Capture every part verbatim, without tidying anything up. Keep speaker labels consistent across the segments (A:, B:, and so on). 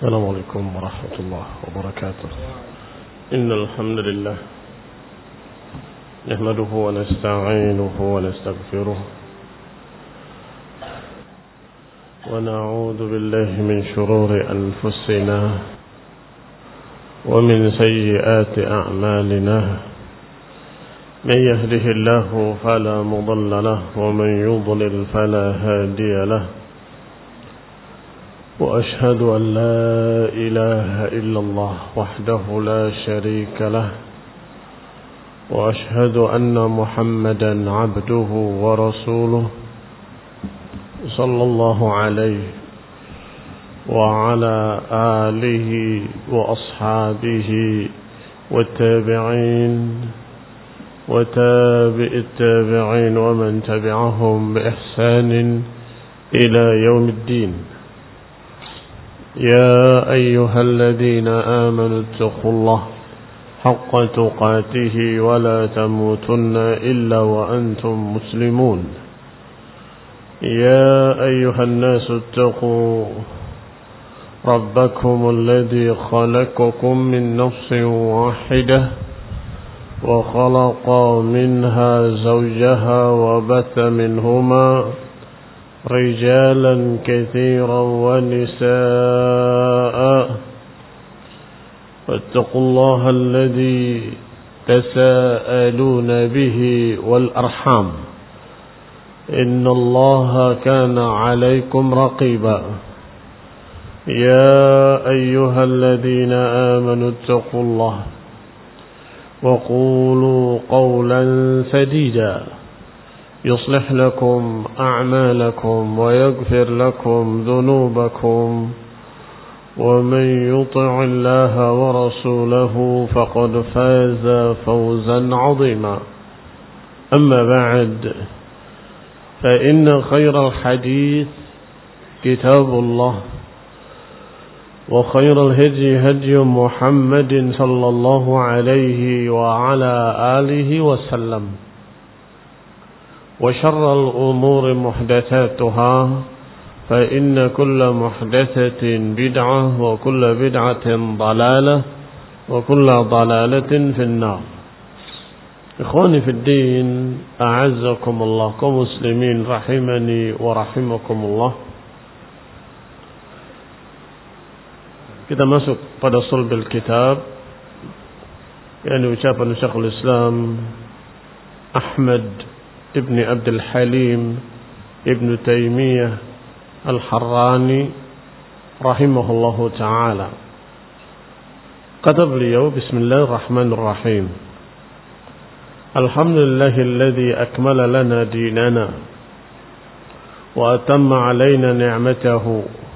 A: السلام عليكم ورحمة الله وبركاته. إن الحمد لله نحمده ونستعينه ونستغفره ونعوذ بالله من شرور أنفسنا ومن سيئات أعمالنا. من يهده الله فلا مضل له ومن يضلل فلا هادي له. وأشهد أن لا إله إلا الله وحده لا شريك له. وأشهد أن محمدا عبده ورسوله صلى الله عليه وعلى آله وأصحابه والتابعين وتابع التابعين ومن تبعهم بإحسان إلى يوم الدين. يا أيها الذين آمنوا اتقوا الله حق تقاته ولا تموتن إلا وأنتم مسلمون. يا أيها الناس اتقوا ربكم الذي خلقكم من نفس واحدة وخلق منها زوجها وبث منهما رجالا كثيرا ونساء. فاتقوا الله الذي تساءلون به والأرحام إن الله كان عليكم رقيبا. يا أيها الذين آمنوا اتقوا الله وقولوا قولا سديدا يصلح لكم أعمالكم ويغفر لكم ذنوبكم ومن يطع الله ورسوله فقد فاز فوزا عظيما. أما بعد فإن خير الحديث كتاب الله وخير الهدي هدي محمد صلى الله عليه وعلى آله وسلم وشر الأمور محدثاتها فإن كل محدثة بدعة وكل بدعة ضلالة وكل ضلالة في النار. إخواني في الدين أعزكم الله كمسلمين رحمني ورحمكم الله. Kita masuk pada sulbil kitab, yakni ucapan Syekhul Islam Ahmad ibn Abdul Halim ibn Taimiyah Al-Harrani rahimahullahu ta'ala. Kata beliau, Bismillahirrahmanirrahim. Alhamdulillahilladzi akmala lana dinana wa atamma alayna ni'matahu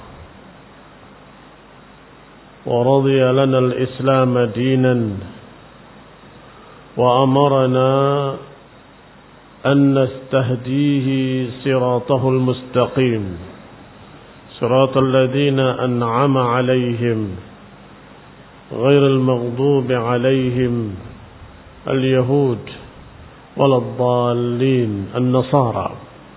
A: ورضي لنا الإسلام دينا وأمرنا أن نستهديه صراطه المستقيم صراط الذين أنعم عليهم غير المغضوب عليهم اليهود ولا الضالين النصارى.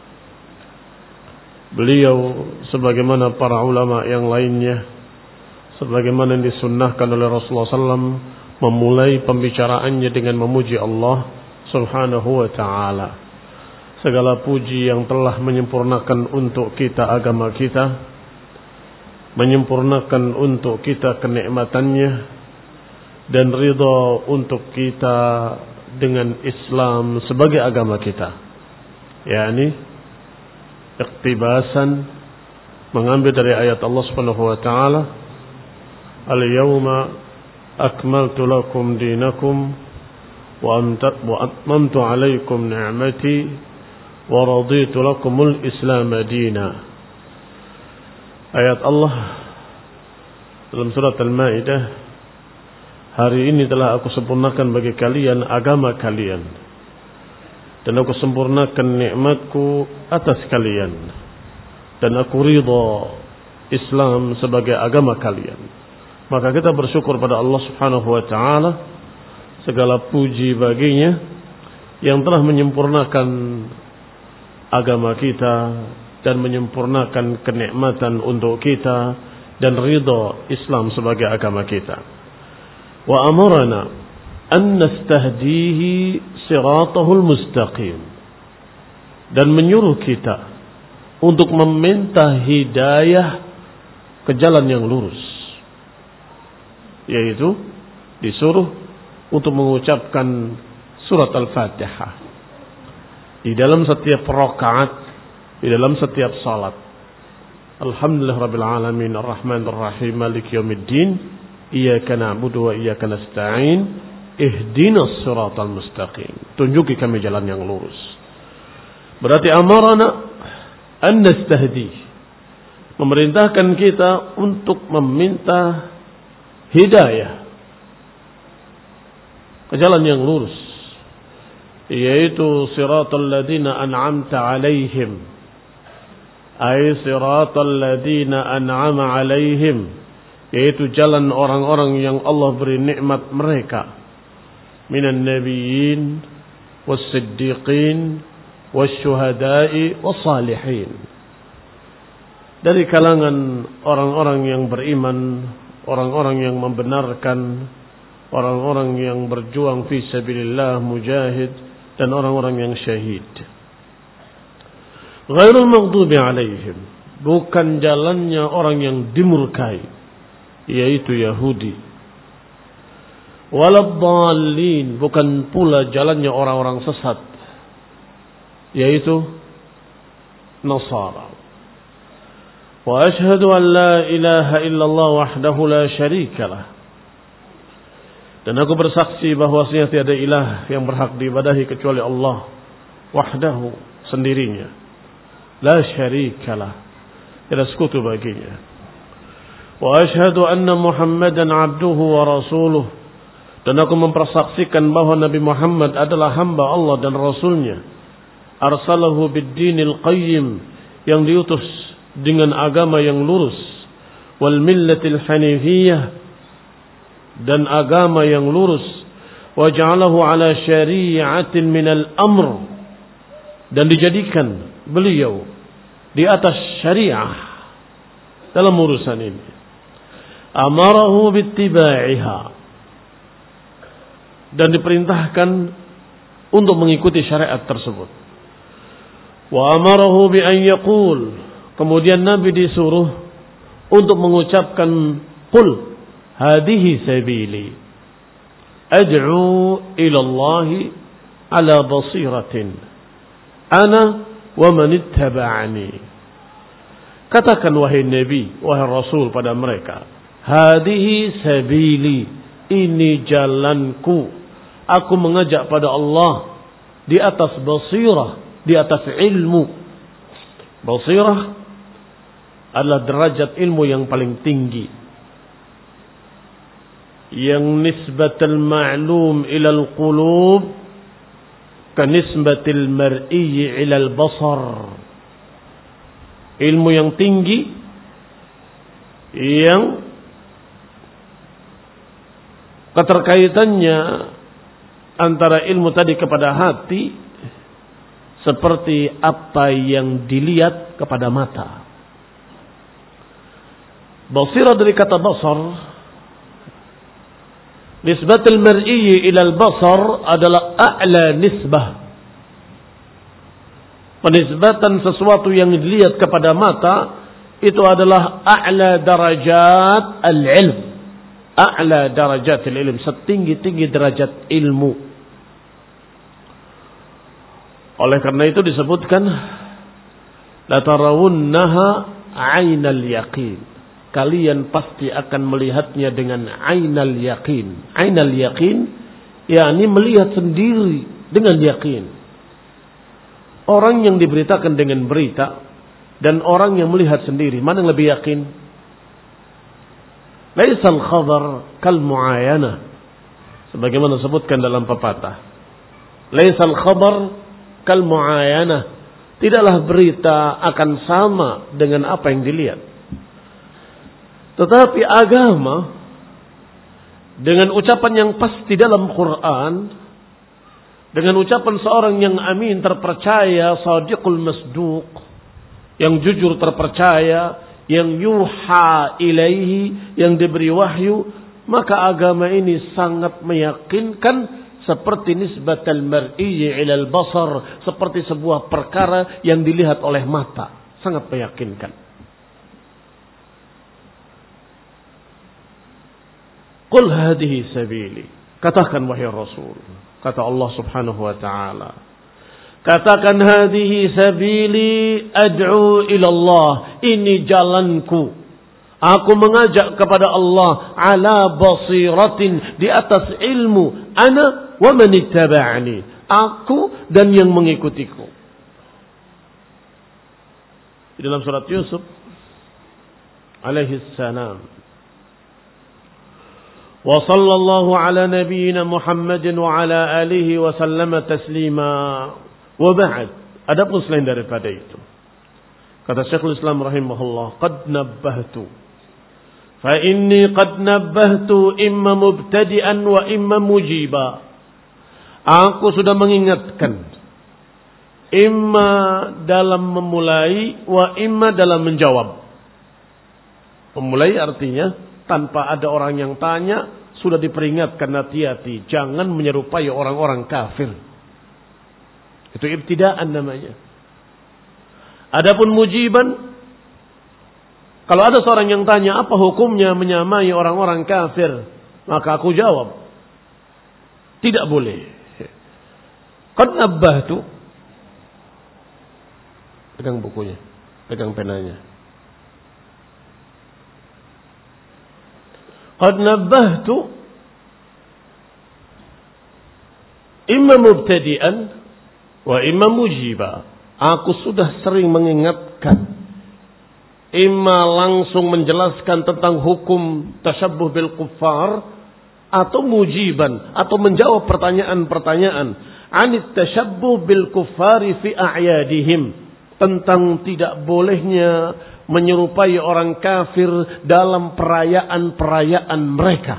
A: Beliau sebagaimana para ulama yang lainnya, sebagaimana yang disunnahkan oleh Rasulullah sallallahu alaihi wasallam, memulai pembicaraannya dengan memuji Allah subhanahu wa ta'ala. Segala puji yang telah menyempurnakan untuk kita agama kita, menyempurnakan untuk kita kenikmatannya, dan ridha untuk kita dengan Islam sebagai agama kita, yakni iktibasan, mengambil dari ayat Allah subhanahu wa ta'ala, Al-yawma akmaltu lakum dinakum wa atmamtu alaikum ni'mati wa raditu lakumul islam dina. Ayat Allah dalam surat Al-Maidah, hari ini telah aku sempurnakan bagi kalian agama kalian dan aku sempurnakan nikmatku atas kalian dan aku ridha Islam sebagai agama kalian. Maka kita bersyukur pada Allah subhanahu wa ta'ala, segala puji baginya yang telah menyempurnakan agama kita dan menyempurnakan kenikmatan untuk kita dan ridha Islam sebagai agama kita. Wa amarna an nastahdihi siratahul mustaqim, dan menyuruh kita untuk meminta hidayah ke jalan yang lurus, yaitu disuruh untuk mengucapkan surat Al-Fatihah di dalam setiap rakaat, di dalam setiap salat. Alhamdulillah Rabbil Alamin Ar-Rahmanir Rahim Maliki Yaumiddin Iyyaka na'budu wa iyyaka nasta'in Ihdinas siratal mustaqim. Tunjuki kami jalan yang lurus. Berarti amarana an nastahdi, memerintahkan kita untuk meminta hidayah ke jalan yang lurus, yaitu siratal ladzina an'amta 'alaihim, ay siratal ladzina an'ama 'alaihim, yaitu jalan orang-orang yang Allah beri nikmat mereka, minan nabiyyin was-siddiqin wasyuhada'i wassalihin, dari kalangan orang-orang yang beriman, orang-orang yang membenarkan, orang-orang yang berjuang fi sabilillah, mujahid, dan orang-orang yang syahid. Ghairul maghdubi alaihim, bukan jalannya orang yang dimurkai, yaitu Yahudi. Waladdallin, bukan pula jalannya orang-orang sesat, yaitu Nasara. Wa ashhadu an la ilaha illallah wahdahu la syarika lah, dan aku bersaksi bahwasanya tiada ilah yang berhak diibadahi kecuali Allah wahdahu, sendirinya, la syarikalah, tiada sekutu baginya. Wa ashhadu anna Muhammadan abduhu wa rasuluh, dan aku mempersaksikan bahwa Nabi Muhammad adalah hamba Allah dan Rasulnya. Arsalahu bid-dinil qayyim, yang diutus dengan agama yang lurus, wal millatil hanifiyah, dan agama yang lurus, wa ja'alahu ala syari'atin minal amr, dan dijadikan beliau di atas syariah dalam urusan ini. Amarahu bittiba'iha, dan diperintahkan untuk mengikuti syariat tersebut. Wa amarahu bi an yaqul, kemudian Nabi disuruh untuk mengucapkan qul hadhihi sabili ad'u ila Allah ala basiratin ana wa man ittaba'ani. Katakan wahai Nabi, wahai Rasul pada mereka, hadhihi sabili, ini jalanku, aku mengajak pada Allah di atas basirah, di atas ilmu. Basirah adalah derajat ilmu yang paling tinggi, yang nisbatul ma'lum ilal qulub ka nisbatil mar'i ilal basar. Ilmu yang tinggi yang keterkaitannya antara ilmu tadi kepada hati seperti apa yang dilihat kepada mata. Basirah dari kata basar, nisbatul mar'i ilal basar adalah a'la nisbah. Penisbatan sesuatu yang dilihat kepada mata itu adalah a'la darajat al-ilm. A'la darajat al-ilm, setinggi-tinggi derajat ilmu. Oleh karena itu disebutkan la tarawunnaha 'ainal yaqin, kalian pasti akan melihatnya dengan 'ainal yaqin. 'Ainal yaqin yakni melihat sendiri dengan yakin. Orang yang diberitakan dengan berita dan orang yang melihat sendiri, mana yang lebih yakin? Laisal khabar kal muayana, sebagaimana disebutkan dalam pepatah. Laisal khabar kal muayana, tidaklah berita akan sama dengan apa yang dilihat. Tetapi agama dengan ucapan yang pasti dalam Quran, dengan ucapan seorang yang amin terpercaya, sadiqul masduq, yang jujur terpercaya, yang yuha ilaihi, yang diberi wahyu, maka agama ini sangat meyakinkan seperti nisbatul mar'i ila al-basar, seperti sebuah perkara yang dilihat oleh mata, sangat meyakinkan. Qul hadhihi sabili, katakan wahai Rasul, kata Allah Subhanahu wa taala, katakan hadhihi sabili ad'u ila Allah, ini jalanku, aku mengajak kepada Allah ala basiratin, di atas ilmu, ana wa man ittaba'ani, aku dan yang mengikutiku. Di dalam surat Yusuf alaihi salam, wa sallallahu ala nabiyyina Muhammadin wa ala alihi wa sallama taslima. Wa ba'd, adapun selain daripada itu, kata Syekhul Islam rahimahullah, qad nabbahtu fa inni qad nabbahtu imma mubtadi'an wa imma mujiba. Aku sudah mengingatkan, imma dalam memulai wa imma dalam menjawab. Memulai artinya tanpa ada orang yang tanya sudah diperingatkan, hati-hati jangan menyerupai orang-orang kafir. Itu ibtidaan namanya. Adapun mujiban, kalau ada seorang yang tanya apa hukumnya menyamai orang-orang kafir, maka aku jawab, tidak boleh. Qad nabbahtu, pegang bukunya, pegang penanya. Qad nabbahtu imma mubtadi'an wa imma mujiba. Aku sudah sering mengingatkan, imma langsung menjelaskan tentang hukum tasyabbuh bil kuffar, atau mujiban, atau menjawab pertanyaan-pertanyaan anit tasyabbuh bil kuffari fi a'yadihim, tentang tidak bolehnya menyerupai orang kafir dalam perayaan-perayaan mereka.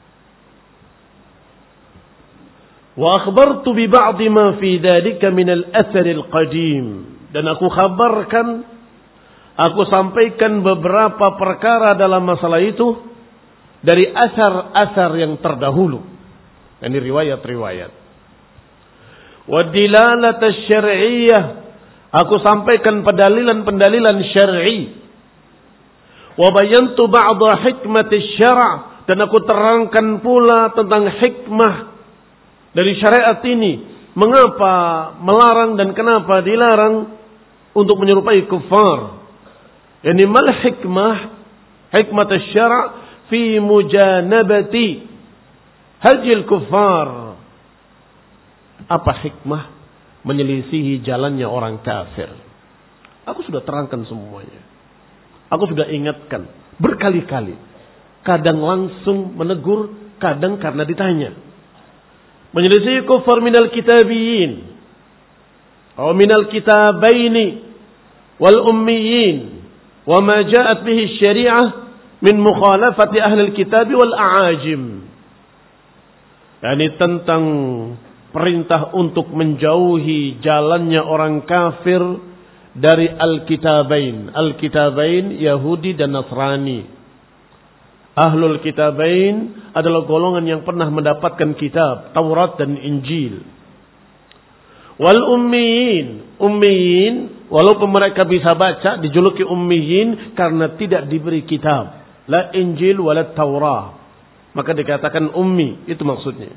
A: Wa akhbartu bi ba'd ma fi dhalika min al-athar al-qadim, dan aku kabarkan, aku sampaikan beberapa perkara dalam masalah itu dari asar-asar yang terdahulu, ini riwayat-riwayat. Wa dilalat asy-syar'iyyah, aku sampaikan pendalilan-pendalilan syar'i. Wa bayantu ba'dha hikmat asy-syara', dan aku terangkan pula tentang hikmah dari syariat ini, mengapa melarang dan kenapa dilarang untuk menyerupai kuffar. Yani mal hikmah, hikmat asy-syara' fi mujanabati hajil kuffar. Apa hikmah menyelisihi jalannya orang kafir? Aku sudah terangkan semuanya. Aku sudah ingatkan berkali-kali. Kadang langsung menegur, kadang karena ditanya. Menyelisihi kufar minal kitabiyin, atau minal kitabaini wal ummiyin, wa ma ja'at bihi syari'ah min mukhalafati ahli kitab wal a'ajim. Yani tentang perintah untuk menjauhi jalannya orang kafir dari Al-Kitabain. Al-Kitabain Yahudi dan Nasrani. Ahlul Kitabain adalah golongan yang pernah mendapatkan kitab Taurat dan Injil. Wal ummiyin, ummiyin walaupun mereka bisa baca dijuluki ummiyin karena tidak diberi kitab, la Injil wala Taurah, maka dikatakan ummi, itu maksudnya.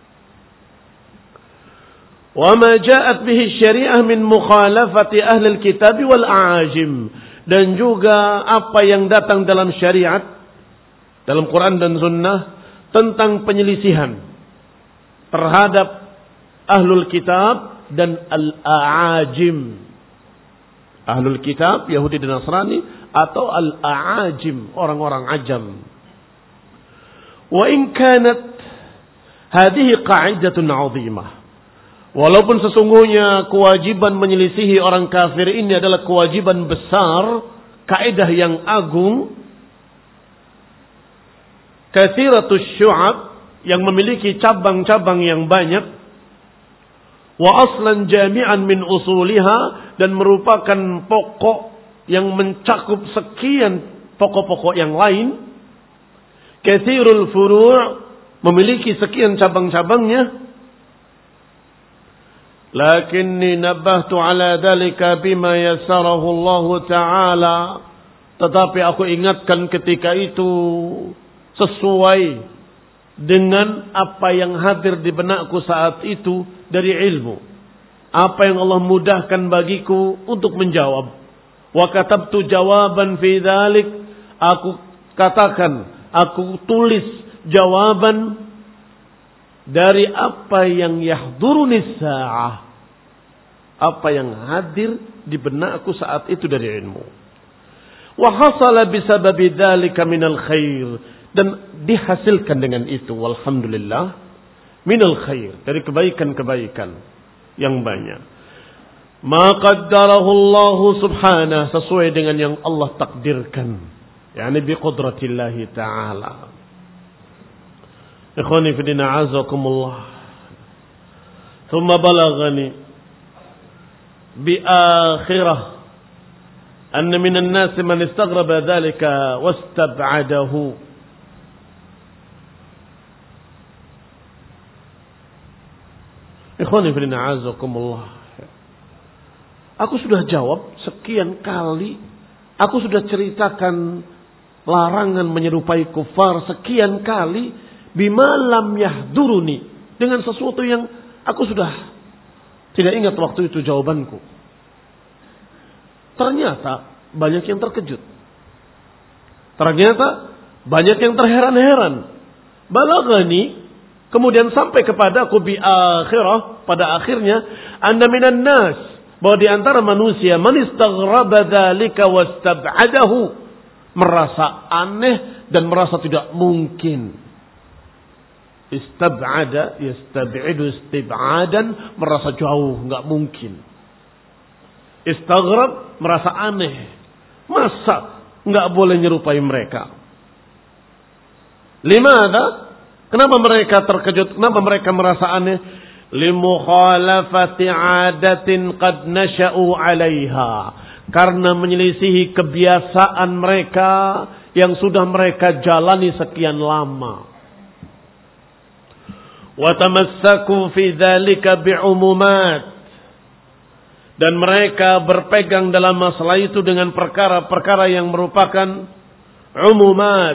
A: Wa ma ja'at bihi syari'ah min mukhalafati ahli kitab wal a'ajim, dan juga apa yang datang dalam syariat, dalam Quran dan Sunnah, tentang penyelisihan terhadap ahlul kitab dan al-a'ajim. Ahlul kitab Yahudi dan Nasrani, atau al-a'ajim, orang-orang ajam. Wa in kanat hadhihi qa'idatun 'azimah, walaupun sesungguhnya kewajiban menyelisihi orang kafir ini adalah kewajiban besar, kaidah yang agung, katsiratus syu'ab, yang memiliki cabang-cabang yang banyak, wa aslan jami'an min usuliha, dan merupakan pokok yang mencakup sekian pokok-pokok yang lain, katsirul furu', memiliki sekian cabang-cabangnya. Lakinni nabbahtu ala dhalika bima yassarahu Allah Ta'ala. Tetapi aku ingatkan ketika itu sesuai dengan apa yang hadir di benakku saat itu dari ilmu. Apa yang Allah mudahkan bagiku untuk menjawab. Wa katabtu jawaban fi dhalik. Aku katakan, aku tulis jawaban dari apa yang yahduruni sa'ah, apa yang hadir di benakku saat itu dari ilmu. Wa hasala bisababi dzalika minal khair, dan dihasilkan dengan itu walhamdulillah minal khair, dari kebaikan-kebaikan yang banyak. Ma qaddarahu Allah subhanahu, sesuai dengan yang Allah takdirkan, yakni bi qudratillahi ta'ala. Ikhwani fi din, a'azakumullah. Thumma balaghani bi akhirah anna minan nas man istaghraba dhalika wastab'adahu. Ikhwani fi din, a'azakumullah. Aku sudah jawab sekian kali, aku sudah ceritakan larangan menyerupai kufar sekian kali. Bima lam yahduruni, dengan sesuatu yang aku sudah tidak ingat waktu itu jawabanku. Ternyata banyak yang terkejut. Ternyata banyak yang terheran-heran. Balaghani, kemudian sampai kepadaku bi akhirah, pada akhirnya, anna minan nas, bahwa di antara manusia man istaghraba dzalika wastab'adahu, merasa aneh dan merasa tidak mungkin. Istab'ada yastab'idu istib'adan, merasa jauh, enggak mungkin. Istaghrab, merasa aneh. Masa enggak boleh nyerupai mereka? Limada? Kenapa mereka terkejut? Kenapa mereka merasa aneh? Limukhalafati 'adatin qad nasha'u 'alaiha. Karena menyelisihi kebiasaan mereka yang sudah mereka jalani sekian lama. Watamassaku fi dzalika bi'umumat, dan mereka berpegang dalam masalah itu dengan perkara-perkara yang merupakan umumat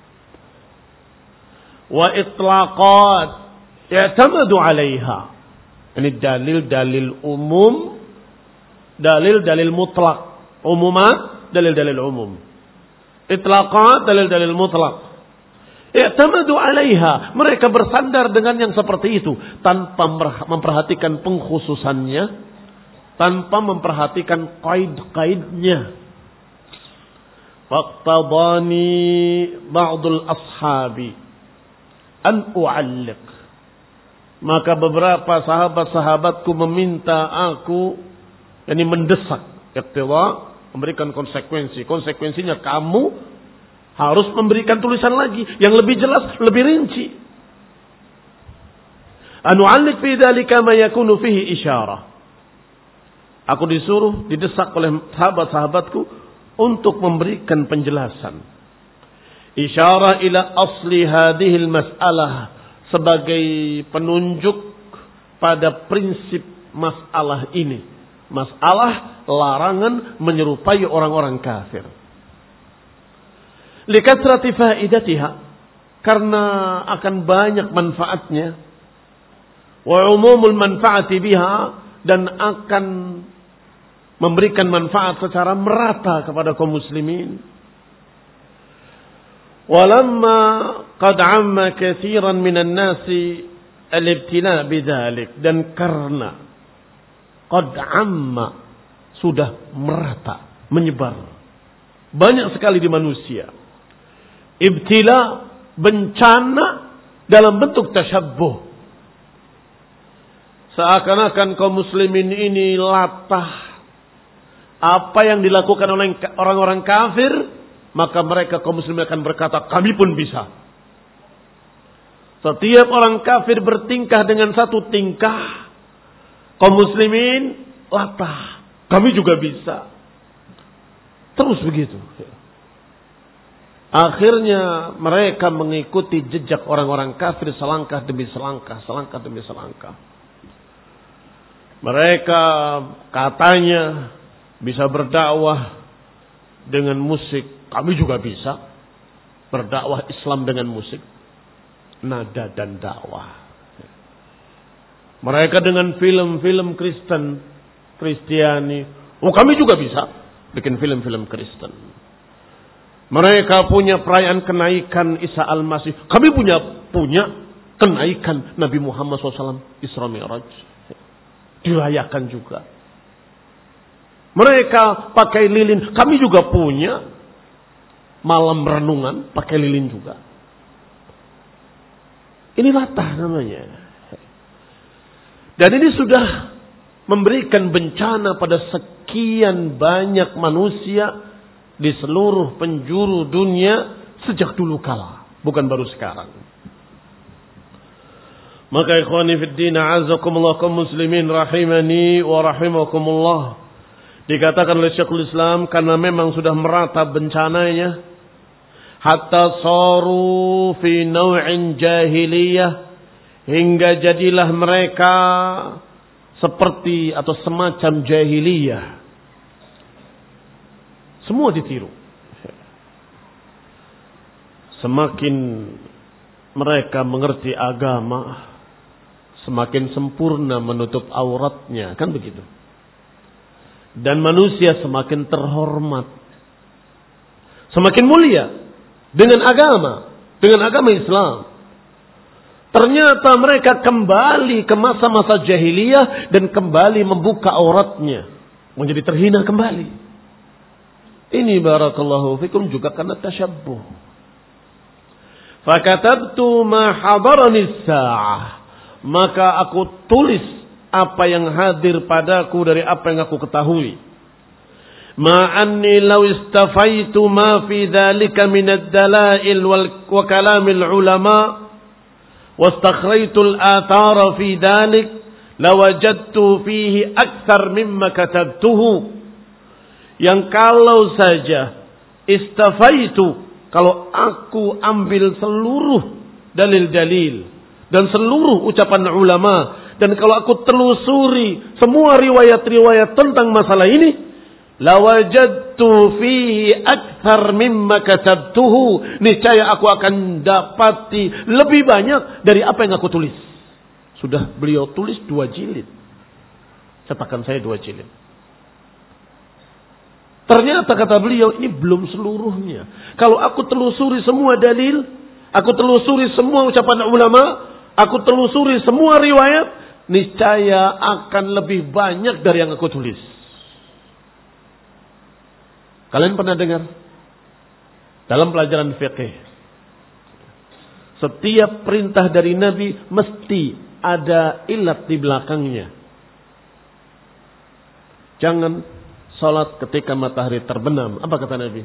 A: wa itlaqat ya'tamadu 'alaiha. Ini dalil-dalil umum, dalil-dalil mutlak. Umumat, dalil-dalil umum. Itlaqat, dalil-dalil mutlak. I'tamadu 'alaiha, mereka bersandar dengan yang seperti itu tanpa memperhatikan pengkhususannya, tanpa memperhatikan qaid-qaidnya. Faqtadani ba'dul ashabi an u'alliq, maka beberapa sahabat-sahabatku meminta aku, yakni mendesak, iqtida, memberikan konsekuensi. Konsekuensinya kamu harus memberikan tulisan lagi yang lebih jelas, lebih rinci. Anu'allik fi dzalika ma yakunu fihi isyarah. Aku disuruh, didesak oleh sahabat-sahabatku untuk memberikan penjelasan. Isyarah ila asli hadhil mas'alah, sebagai penunjuk pada prinsip masalah ini. Masalah larangan menyerupai orang-orang kafir. Likasrati faidatiha, karena akan banyak manfaatnya. Wa umumul manfaati biha, dan akan memberikan manfaat secara merata kepada kaum muslimin. Walamma qad amma katsiran minan nasi al-ibtila bidzalik, dan karena qad amma, sudah merata, menyebar banyak sekali di manusia ibtila, bencana dalam bentuk tasyabbuh. Seakan-akan kaum muslimin ini latah. Apa yang dilakukan oleh orang-orang kafir, maka mereka kaum muslimin akan berkata, kami pun bisa. Setiap orang kafir bertingkah dengan satu tingkah, kaum muslimin latah, kami juga bisa. Terus begitu. Akhirnya mereka mengikuti jejak orang-orang kafir selangkah demi selangkah, selangkah demi selangkah. Mereka katanya bisa berdakwah dengan musik. Kami juga bisa berdakwah Islam dengan musik. Nada dan dakwah. Mereka dengan film-film Kristen, Kristiani. Oh, kami juga bisa bikin film-film Kristen. Mereka punya perayaan kenaikan Isa Al-Masih. Kami punya punya kenaikan Nabi Muhammad shallallahu alaihi wasallam Isra Mi'raj. Dirayakan juga. Mereka pakai lilin. Kami juga punya malam renungan pakai lilin juga. Ini latah namanya. Dan ini sudah memberikan bencana pada sekian banyak manusia di seluruh penjuru dunia sejak dulu kala, bukan baru sekarang. Maka ikhwani fid din, a'azzakumullah kaum muslimin rahimani wa rahimakumullah. Dikatakan oleh Syekhul Islam karena memang sudah merata bencananya, hatta saru fi naw'in jahiliyah, hingga jadilah mereka seperti atau semacam jahiliyah. Semua ditiru. Semakin mereka mengerti agama, semakin sempurna menutup auratnya, kan begitu. Dan manusia semakin terhormat, semakin mulia dengan agama, dengan agama Islam. Ternyata mereka kembali ke masa-masa jahiliyah dan kembali membuka auratnya, menjadi terhina kembali. Ini barakallahu fikum juga karena tasyabbuh. Fakatabtu ma hadarani sa'ah, maka aku tulis apa yang hadir padaku dari apa yang aku ketahui. Ma anni law istafaitu ma fi dzalika min ad-dalail wa kalamil ulama واستخريت الآثار في ذلك لوجدت فيه أكثر مما كتبته. Yang kalau saja istafaitu, kalau aku ambil seluruh dalil-dalil dan seluruh ucapan ulama, dan kalau aku telusuri semua riwayat-riwayat tentang masalah ini, lawajadtu fihi akthar mimma katabtuhu, niscaya aku akan dapati lebih banyak dari apa yang aku tulis. Sudah beliau tulis dua jilid, cetakan saya dua jilid. Ternyata kata beliau ini belum seluruhnya. Kalau aku telusuri semua dalil, aku telusuri semua ucapan ulama, aku telusuri semua riwayat, niscaya akan lebih banyak dari yang aku tulis. Kalian pernah dengar dalam pelajaran fikih, setiap perintah dari Nabi mesti ada ilat di belakangnya. Jangan salat ketika matahari terbenam. Apa kata Nabi?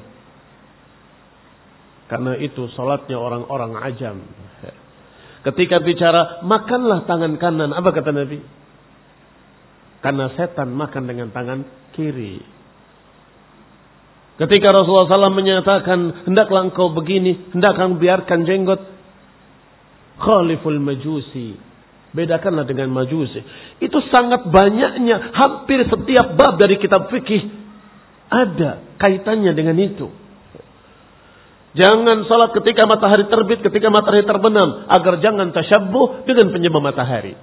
A: Karena itu salatnya orang-orang ajam. Ketika bicara makanlah tangan kanan. Apa kata Nabi? Karena setan makan dengan tangan kiri. Ketika Rasulullah shallallahu alaihi wasallam menyatakan hendaklah engkau begini, hendaklah biarkan jenggot, khaliful majusi, bedakanlah dengan majusi. Itu sangat banyaknya, hampir setiap bab dari kitab fikih ada kaitannya dengan itu. Jangan salat ketika matahari terbit, ketika matahari terbenam, agar jangan tasyabbuh dengan penyembah matahari.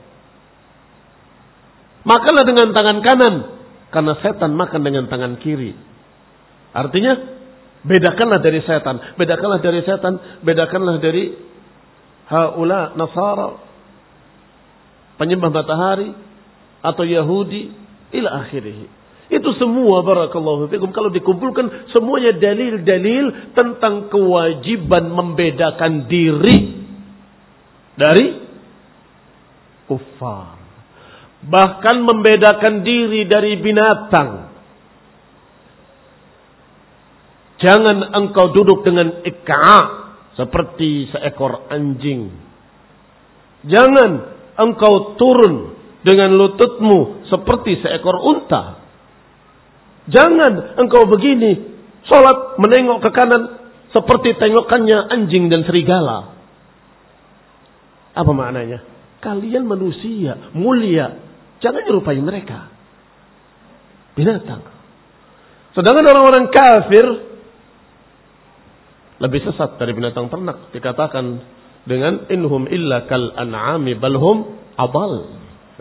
A: Makanlah dengan tangan kanan, karena setan makan dengan tangan kiri. Artinya, bedakanlah dari setan. Bedakanlah dari setan. Bedakanlah dari haula Nasara, penyembah matahari, atau Yahudi, ila akhirih. Itu semua barakallahu fikum. Kalau dikumpulkan semuanya dalil-dalil tentang kewajiban membedakan diri dari kufar. Bahkan membedakan diri dari binatang. Jangan engkau duduk dengan ik'a seperti seekor anjing. Jangan engkau turun dengan lututmu seperti seekor unta. Jangan engkau begini Salat menengok ke kanan seperti tengokannya anjing dan serigala. Apa maknanya? Kalian manusia mulia, jangan nyerupai mereka. Binatang. Sedangkan orang-orang kafir lebih sesat dari binatang ternak. Dikatakan dengan inhum illa kal an'ami balhum abal.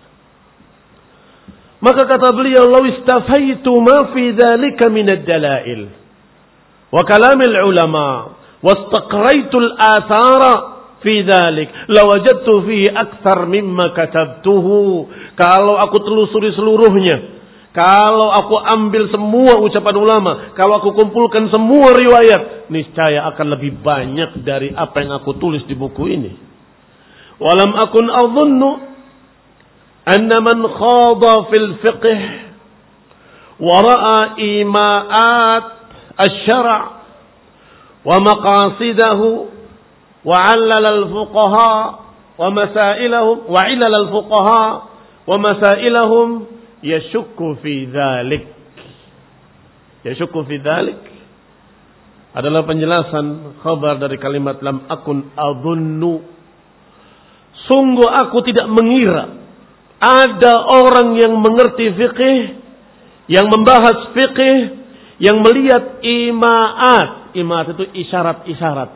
A: Maka kata beliau, law istafaitu ma fi dzalika min ad-dalail wa kalamil ulama wastaqraitul athara fi dzalik lawajadtu fihi aktsar mimma katabtuhu. Kalau aku telusuri seluruhnya, kalau aku ambil semua ucapan ulama, kalau aku kumpulkan semua riwayat, niscaya akan lebih banyak dari apa yang aku tulis di buku ini. Walam akun adhunnu anna man khada fil fiqh wa ra'a ima'at asy-syara' wa maqasidahu wa 'allala al-fuqaha wa masailahum wa 'illala al-fuqaha wa masailahum yashukku fi dzalik. Yashukku fi dzalik adalah penjelasan khabar dari kalimat lam akun adhunnu. Sungguh aku tidak mengira ada orang yang mengerti fikih, yang membahas fikih, yang melihat imaat. Imaat itu isyarat-isyarat.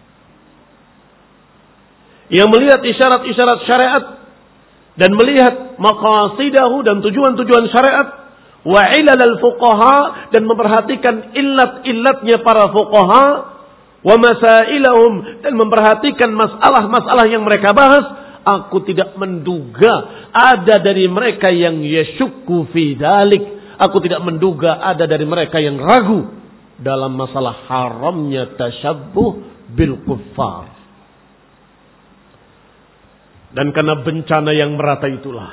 A: Yang melihat isyarat-isyarat syariat dan melihat maqasidahu dan tujuan-tujuan syariat, wa ilal al-fuqaha dan memperhatikan illat-illatnya para fuqaha, wa masailahum dan memperhatikan masalah-masalah yang mereka bahas. Aku tidak menduga ada dari mereka yang yashukku fi dzalik. Aku tidak menduga ada dari mereka yang ragu dalam masalah haramnya tasyabbuh bil kuffar. Dan karena bencana yang merata itulah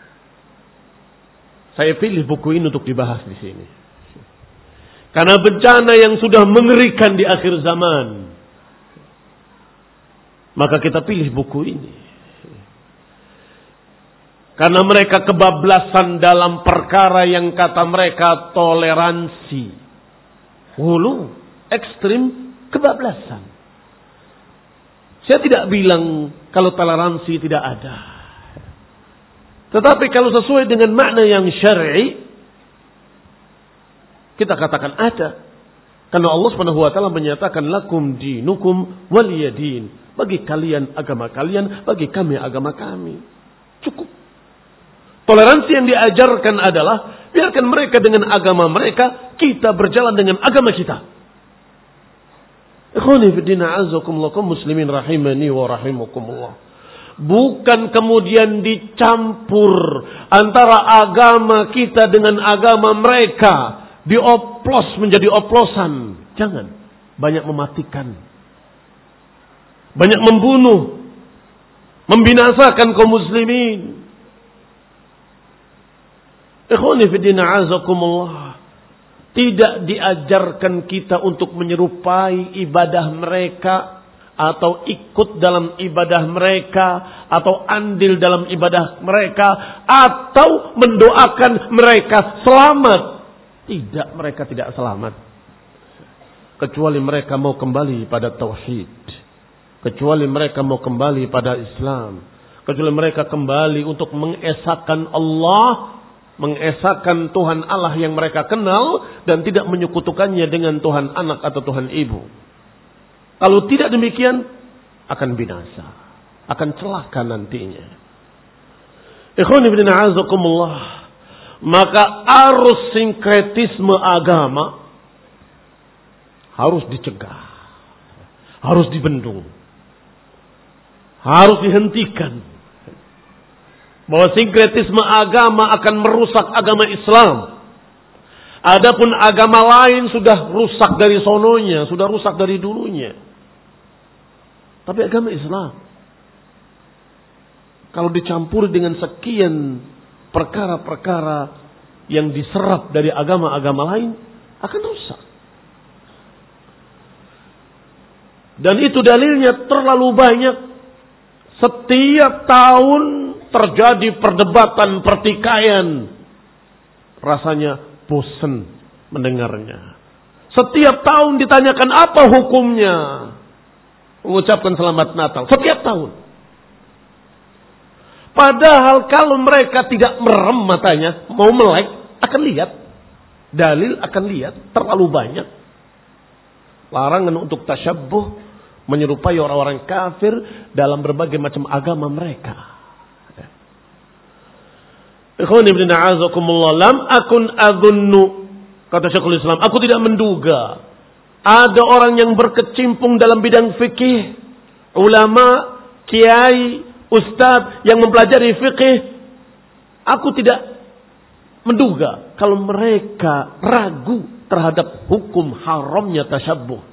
A: saya pilih buku ini untuk dibahas di sini. Karena bencana yang sudah mengerikan di akhir zaman, maka kita pilih buku ini. Karena mereka kebablasan dalam perkara yang kata mereka toleransi. Hulu, ekstrim, kebablasan. Saya tidak bilang kalau toleransi tidak ada. Tetapi kalau sesuai dengan makna yang syar'i, kita katakan ada. Karena Allah Subhanahu wa taala menyatakan lakum dinukum waliyadin. Bagi kalian agama kalian, bagi kami agama kami. Cukup. Toleransi yang diajarkan adalah biarkan mereka dengan agama mereka, kita berjalan dengan agama kita. Ikhwani fi din a'azzakumullah muslimin rahimani wa rahimakumullah. Bukan kemudian dicampur antara agama kita dengan agama mereka, dioplos menjadi oplosan. Jangan. Banyak mematikan. Banyak membunuh. Membinasakan kaum muslimin. Ikhwani fi din a'azakumullah. Tidak diajarkan kita untuk menyerupai ibadah mereka, atau ikut dalam ibadah mereka, atau andil dalam ibadah mereka, atau mendoakan mereka selamat. Tidak, mereka tidak selamat. Kecuali mereka mau kembali pada tauhid. Kecuali mereka mau kembali pada Islam. Kecuali mereka kembali untuk mengesahkan Allah, mengesahkan Tuhan Allah yang mereka kenal dan tidak menyekutukannya dengan Tuhan anak atau Tuhan ibu. Kalau tidak demikian akan binasa, akan celaka nantinya. Ikhwan ibn a'azakumullah, maka arus sinkretisme agama harus dicegah, harus dibendung, harus dihentikan. Bahwa sinkretisme agama akan merusak agama Islam. Adapun agama lain sudah rusak dari sononya, sudah rusak dari dulunya. Tapi agama Islam, kalau dicampur dengan sekian perkara-perkara yang diserap dari agama-agama lain, akan rusak. Dan itu dalilnya terlalu banyak. Setiap tahun terjadi perdebatan, pertikaian. Rasanya bosan mendengarnya. Setiap tahun ditanyakan apa hukumnya mengucapkan selamat Natal. Setiap tahun. Padahal kalau mereka tidak merem matanya, mau melek, akan lihat. Dalil akan lihat, terlalu banyak. Larangan untuk tasyabbuh, menyerupai orang-orang kafir dalam berbagai macam agama mereka. Ikhwan ibn a'azakumullah, lam akun adhunnu, kata Syekhul Islam, aku tidak menduga ada orang yang berkecimpung dalam bidang fikih, ulama, kiai, ustadz yang mempelajari fikih. Aku tidak menduga kalau mereka ragu terhadap hukum haramnya tasyabbuh.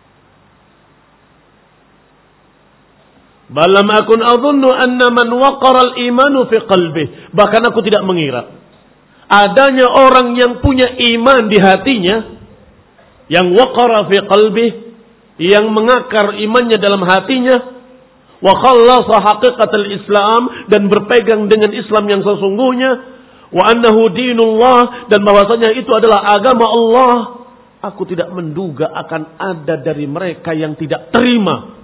A: Balam akun adhunnu anna man waqara al-imanu fi qalbih. Bahkan aku tidak mengira adanya orang yang punya iman di hatinya, yang waqara fi qalbih, yang mengakar imannya dalam hatinya, wa khallasa haqiqatal Islam, dan berpegang dengan Islam yang sesungguhnya, wa annahu dinullah, dan bahwasanya itu adalah agama Allah. Aku tidak menduga akan ada dari mereka yang tidak terima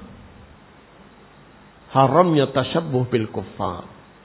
A: haramnya tasyabbuh bil kuffar,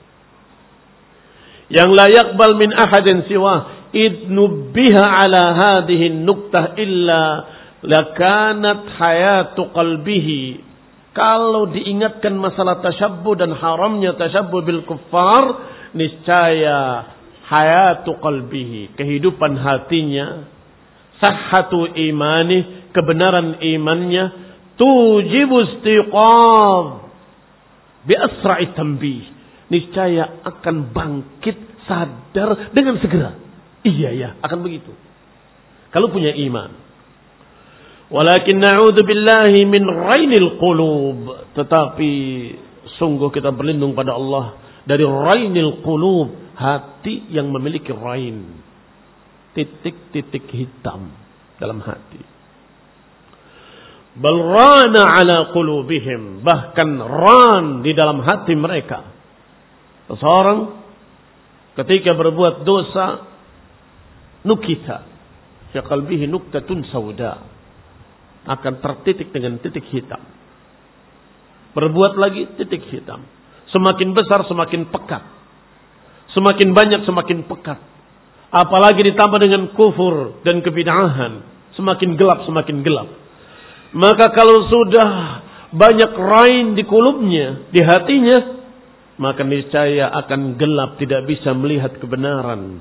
A: yang la yaqbal min ahadin siwa id nubbiha ala hadhihi nuktah illa lakanat hayatu qalbihi. Kalau diingatkan masalah tasyabbuh dan haramnya tasyabbuh bil kuffar, niscaya hayatu qalbihi, kehidupan hatinya, sahhatu imani, kebenaran imannya, tujibu istiqam bi asra'i tanbih, niscaya akan bangkit sadar dengan segera. Iya ya, akan begitu kalau punya iman. Walakin na'udzu billahi min rainil qulub, tetapi sungguh kita berlindung pada Allah dari rainil qulub, hati yang memiliki rain, titik-titik hitam dalam hati. Bal rana ala qulubihim, bahkan ran di dalam hati mereka. Seseorang ketika berbuat dosa, nukita fi qalbihi nuktatun sauda, akan tertitik dengan titik hitam. Berbuat lagi, titik hitam. Semakin besar semakin pekat, semakin banyak semakin pekat. Apalagi ditambah dengan kufur dan kebid'ahan, semakin gelap semakin gelap. Maka kalau sudah banyak rain di kulubnya, di hatinya, maka niscaya akan gelap, tidak bisa melihat kebenaran.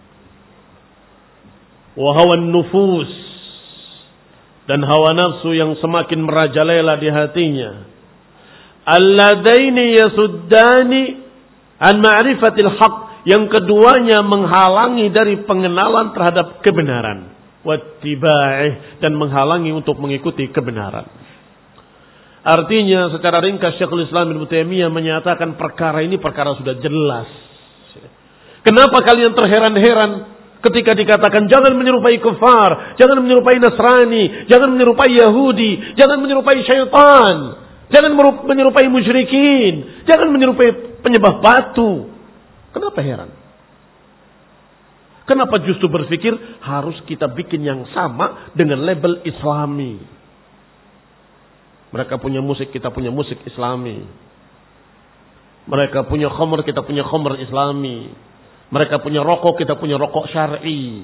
A: Wa hawan nufus, dan hawa nafsu yang semakin merajalela di hatinya. Alladaini yasuddani an ma'rifatil haq, yang keduanya menghalangi dari pengenalan terhadap kebenaran. Wattiba'ih, dan menghalangi untuk mengikuti kebenaran. Artinya secara ringkas Syekhul Islam Ibnu Taimiyah menyatakan perkara ini perkara sudah jelas. Kenapa kalian terheran-heran ketika dikatakan jangan menyerupai kafir, jangan menyerupai Nasrani, jangan menyerupai Yahudi, jangan menyerupai syaitan, jangan menyerupai musyrikin, jangan menyerupai penyembah batu. Kenapa heran? Kenapa justru berpikir harus kita bikin yang sama dengan label Islami? Mereka punya musik, kita punya musik Islami. Mereka punya khamr, kita punya khamr Islami. Mereka punya rokok, kita punya rokok syar'i.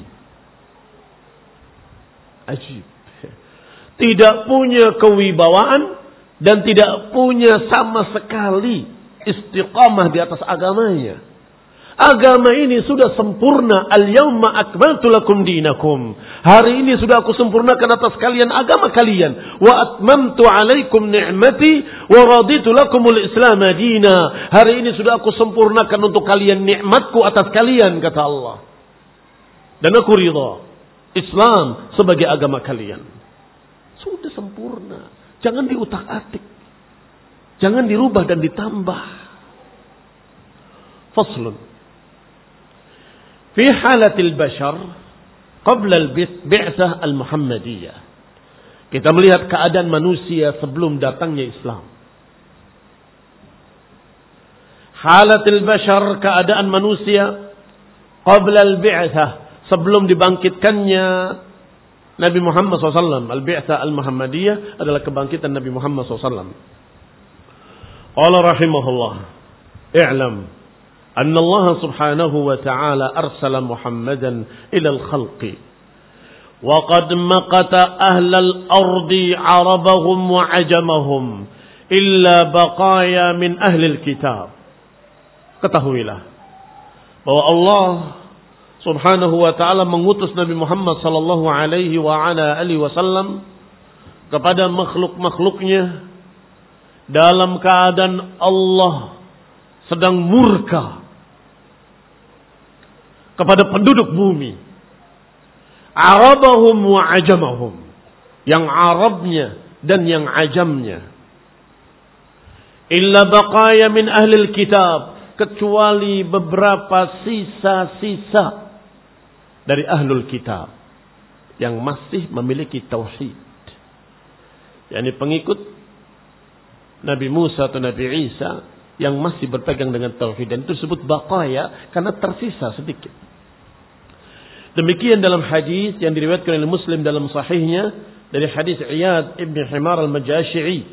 A: Ajib. Tidak punya kewibawaan dan tidak punya sama sekali istiqamah di atas agamanya. Agama ini sudah sempurna. Al-yawma akmaltu lakum dinakum. Hari ini sudah aku sempurnakan atas kalian agama kalian. Wa atmamtu alaikum ni'mati wa raditu lakumul islam dina. Hari ini sudah aku sempurnakan untuk kalian nikmatku atas kalian, kata Allah. Dan aku ridha Islam sebagai agama kalian. Sudah sempurna. Jangan diutak-atik. Jangan dirubah dan ditambah. Faslun. Fi halatil bashar qabla al-bi'tsah al-Muhammadiyah. Kita melihat keadaan manusia sebelum datangnya Islam. Halatil bashar, keadaan manusia qabla al-bi'tsah, sebelum dibangkitkannya Nabi Muhammad shallallahu alaihi wasallam. Al-Bi'tsah al-Muhammadiyah adalah kebangkitan Nabi Muhammad shallallahu alaihi wasallam. Qala rahimahullah, i'lam anna Allah subhanahu wa ta'ala arsala Muhammadan ila al-khalqi wa qad maqata ahlal ardi 'arabahum wa 'ajamahum illa baqaya min ahli al-kitab. Ketahuilah bahwa Allah subhanahu wa ta'ala mengutus Nabi Muhammad sallallahu alaihi wa ala alihi wasallam kepada makhluk-makhluknya dalam keadaan Allah sedang murka kepada penduduk bumi. Arabahum wa ajamahum, yang Arabnya dan yang Ajamnya. Illa baqaya min ahlil kitab, kecuali beberapa sisa-sisa dari ahlul kitab yang masih memiliki tauhid, yakni pengikut Nabi Musa atau Nabi Isa yang masih berpegang dengan tauhid, dan itu disebut baqaya karena tersisa sedikit. Demikian dalam hadis yang diriwayatkan oleh Muslim dalam sahihnya dari hadis Iyad ibn Himar al-Majashi'i.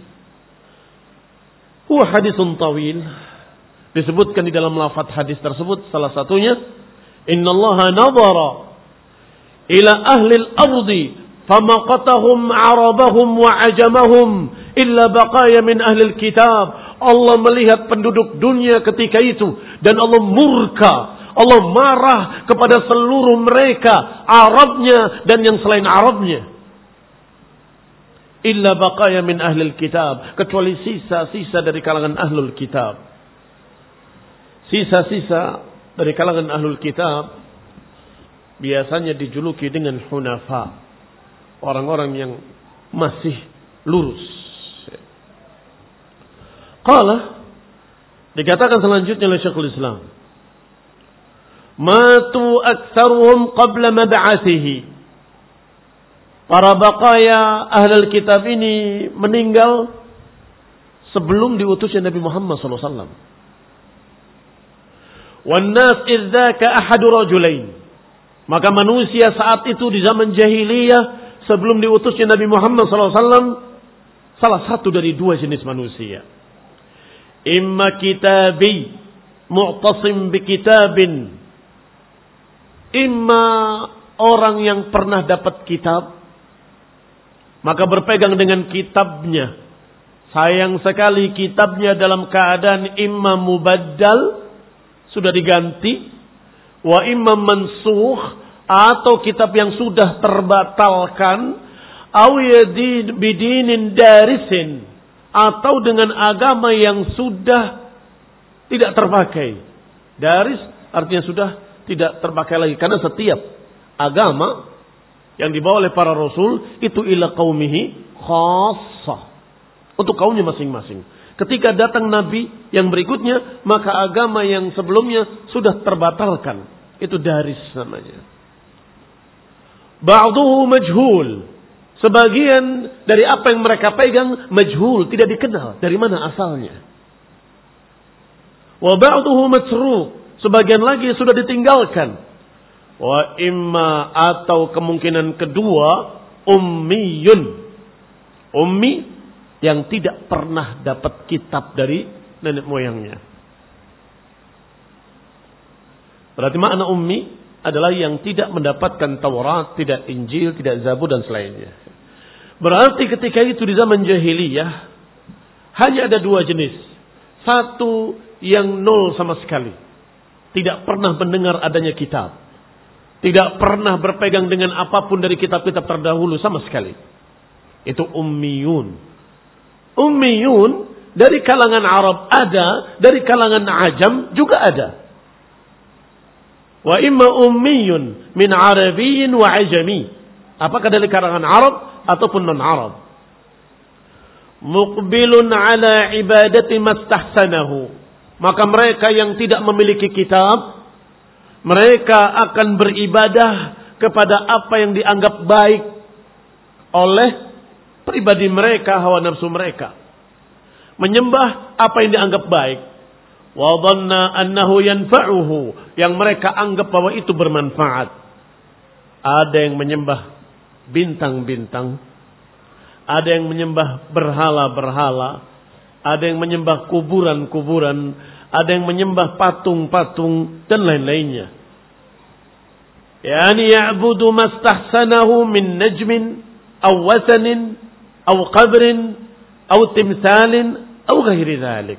A: Huwa hadisun tawil. Disebutkan di dalam lafaz hadis tersebut salah satunya, innallaha nadhara ila ahli al-ardi famaqatahum arabahum wa ajamahum illa baqaya min ahli al-kitab. Allah melihat penduduk dunia ketika itu dan Allah murka, Allah marah kepada seluruh mereka, Arabnya dan yang selain Arabnya. Illa baqaya min ahli al-kitab, kecuali sisa-sisa dari kalangan ahlul kitab. Sisa-sisa dari kalangan ahlul kitab biasanya dijuluki dengan hunafa, orang-orang yang masih lurus. Qala, dikatakan selanjutnya oleh Syekhul Islam, matu aktsaruhum qabla mab'athihi. Para baqaya ahlul kitab ini meninggal sebelum diutusnya Nabi Muhammad sallallahu alaihi wasallam. Wannas idzaka ahadu rajulain, maka manusia saat itu di zaman jahiliyah sebelum diutusnya Nabi Muhammad sallallahu alaihi wasallam salah satu dari dua jenis manusia. Imma kitabi mu'tasim bi kitabin, imma orang yang pernah dapat kitab maka berpegang dengan kitabnya. Sayang sekali kitabnya dalam keadaan imma mubaddal, sudah diganti, wa imam mansukh, atau kitab yang sudah terbatalkan, aw yadin bidinin darisin, atau dengan agama yang sudah tidak terpakai. Daris artinya sudah tidak terpakai lagi, karena setiap agama yang dibawa oleh para rasul itu ila qaumihi khassah, untuk kaumnya masing-masing. Ketika datang Nabi yang berikutnya, maka agama yang sebelumnya sudah terbatalkan. Itu daris namanya. Ba'duhu majhul. Sebagian dari apa yang mereka pegang majhul, tidak dikenal dari mana asalnya. Wa ba'duhu matruk. Sebagian lagi sudah ditinggalkan. Wa imma, atau kemungkinan kedua, ummiyun. Ummi yang tidak pernah dapat kitab dari nenek moyangnya. Berarti makna ummi adalah yang tidak mendapatkan Taurat, tidak Injil, tidak Zabur dan selainnya. Berarti ketika itu di zaman jahiliyah hanya ada dua jenis. Satu yang nol sama sekali, tidak pernah mendengar adanya kitab, tidak pernah berpegang dengan apapun dari kitab-kitab terdahulu sama sekali. Itu ummiyun. Ummiyun dari kalangan Arab ada, dari kalangan Ajam juga ada. Wa imma ummiyun min Arabiyyin wa Ajami. Apakah dari kalangan Arab ataupun non-Arab. Muqbilun ala ibadati mastahsanahu. Maka mereka yang tidak memiliki kitab, mereka akan beribadah kepada apa yang dianggap baik oleh pribadi mereka, hawa nafsu mereka. Menyembah apa yang dianggap baik. Wa dhanna annahu yanfa'uhu, yang mereka anggap bahwa itu bermanfaat. Ada yang menyembah bintang-bintang, ada yang menyembah berhala-berhala, ada yang menyembah kuburan-kuburan, ada yang menyembah patung-patung dan lain-lainnya. Yani ya'budu mastahsanahu min najmin aw wasanin aw qabrin aw timsalin aw ghairi dzalik.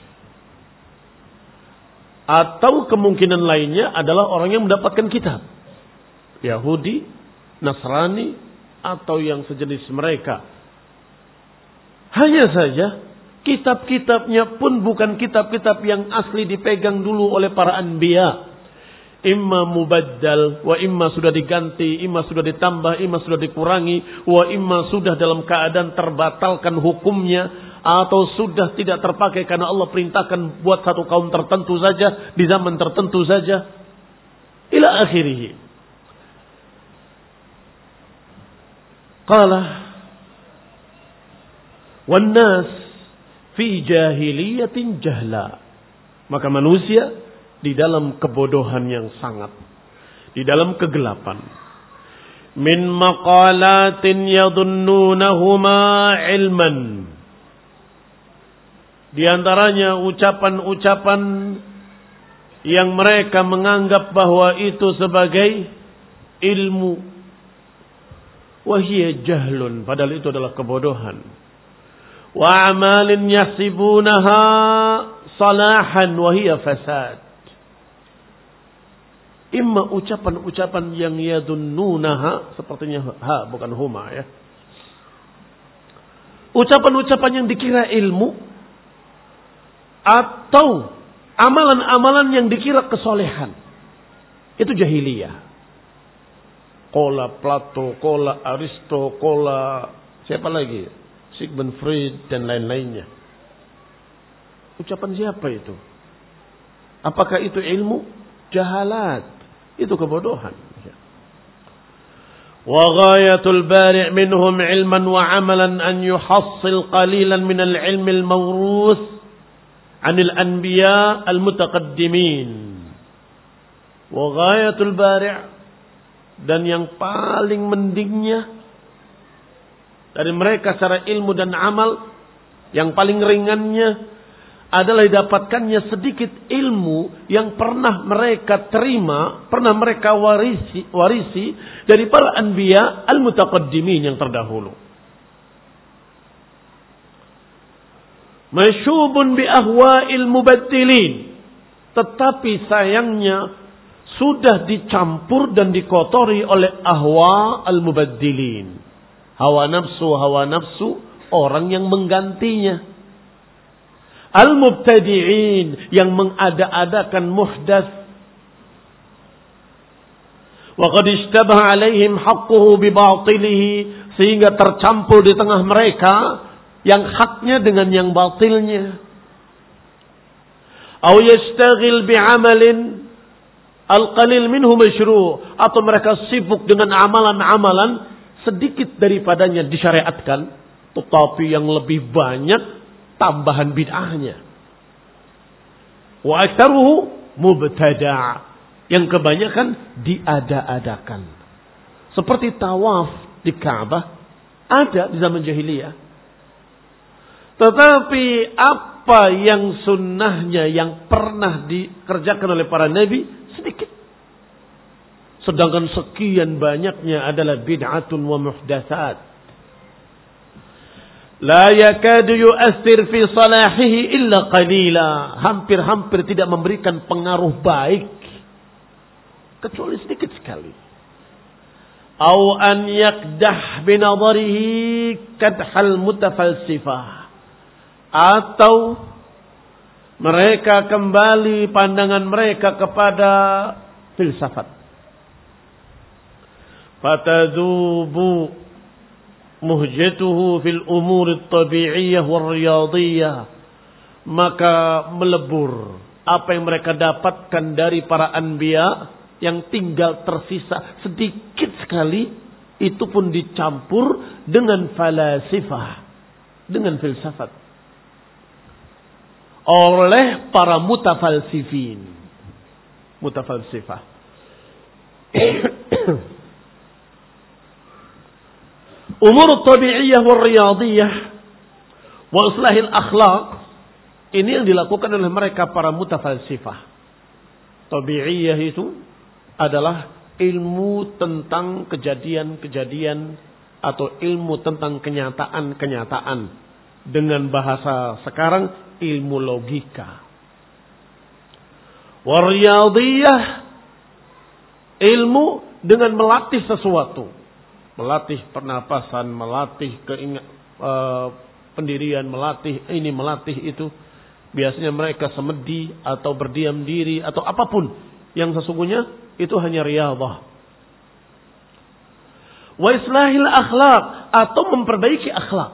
A: Atau kemungkinan lainnya adalah orang yang mendapatkan kitab. Yahudi, Nasrani, atau yang sejenis mereka. Hanya saja, kitab-kitabnya pun bukan kitab-kitab yang asli dipegang dulu oleh para anbiya. Imma mubaddal, wa imma sudah diganti, imma sudah ditambah, imma sudah dikurangi, wa imma sudah dalam keadaan terbatalkan hukumnya, atau sudah tidak terpakai karena Allah perintahkan buat satu kaum tertentu saja, di zaman tertentu saja. Ila akhirih. Qala wan nas fi jahiliyatin jahla. Maka manusia di dalam kebodohan yang sangat, di dalam kegelapan. Min maqalatin yadunnunahuma ilman. Di antaranya ucapan-ucapan yang mereka menganggap bahwa itu sebagai ilmu. Wahiyya jahlun, padahal itu adalah kebodohan. Wa amalin yahsibunaha salahan wahiyya fasad. Imma ucapan-ucapan yang yadunnunaha, sepertinya ha bukan huma ya. Ucapan-ucapan yang dikira ilmu, atau amalan-amalan yang dikira kesolehan. Itu jahiliyah. Kola Plato, kola Aristo, kola siapa lagi? Sigmund Freud dan lain-lainnya. Ucapan siapa itu? Apakah itu ilmu? Jahalat. Itu kebodohan. Wa ghayatul bari' minhum ilman wa amalan an yuhassil qalilan min al-ilmi al-mawruth anil anbiya al-mutaqaddimin. Wa ghayatul bari', dan yang paling mendingnya dari mereka secara ilmu dan amal, yang paling ringannya adalah didapatkannya sedikit ilmu yang pernah mereka terima, pernah mereka warisi, warisi dari para anbiya al-mutaqaddimin yang terdahulu. Masyubun bi ahwa'il mubaddilin. Tetapi sayangnya sudah dicampur dan dikotori oleh ahwa al-mubaddilin. Hawa nafsu, hawa nafsu orang yang menggantinya. Al-mubtadi'in, yang mengada-adakan muhdats. Wa qad ishtabaha alaihim haqquhu bi batilihi, sehingga tercampur di tengah mereka yang haknya dengan yang batilnya. Aw yastaghil bi'amalin al-qalil minhu masyru', atau mereka sibuk dengan amalan-amalan sedikit daripadanya disyariatkan, tetapi yang lebih banyak tambahan bid'ahnya. Wa aktsaruhu mubtada', yang kebanyakan diada-adakan. Seperti tawaf di Ka'bah ada di zaman jahiliyah. Tetapi apa yang sunnahnya yang pernah dikerjakan oleh para nabi sedikit. Sedangkan sekian banyaknya adalah bid'atun wa muhdatsat. La yakadu yu'athir fi salahihi illa qalila. Hampir-hampir tidak memberikan pengaruh baik kecuali sedikit sekali. Au an yakdah binadarihi kadhal mutafalsifah. Atau mereka kembali pandangan mereka kepada filsafat. Fatadzubu muhjatuhu fil umur at-tabi'iyyah wal riyadhiyyah. Maka melebur apa yang mereka dapatkan dari para anbiya, yang tinggal tersisa sedikit sekali, itu pun dicampur dengan falasifah, dengan filsafat, oleh para mutafalsifin, mutafalsifah. umur tabi'iyah wal riyadiyah wa islahil akhlaq, ini yang dilakukan oleh mereka para mutafalsifah. Tabi'iyah itu adalah ilmu tentang kejadian-kejadian atau ilmu tentang kenyataan-kenyataan. Dengan bahasa sekarang, ilmu logika. Wariyadiyah, ilmu dengan melatih sesuatu. Melatih pernapasan, melatih keingat, uh, pendirian, melatih ini, melatih itu. Biasanya mereka semedi atau berdiam diri atau apapun yang sesungguhnya itu hanya riyadhah. Wa islahil akhlaq, atau memperbaiki akhlak.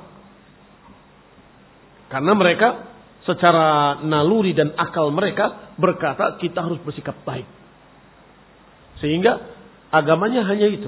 A: Karena mereka secara naluri dan akal mereka berkata kita harus bersikap baik. Sehingga agamanya hanya itu.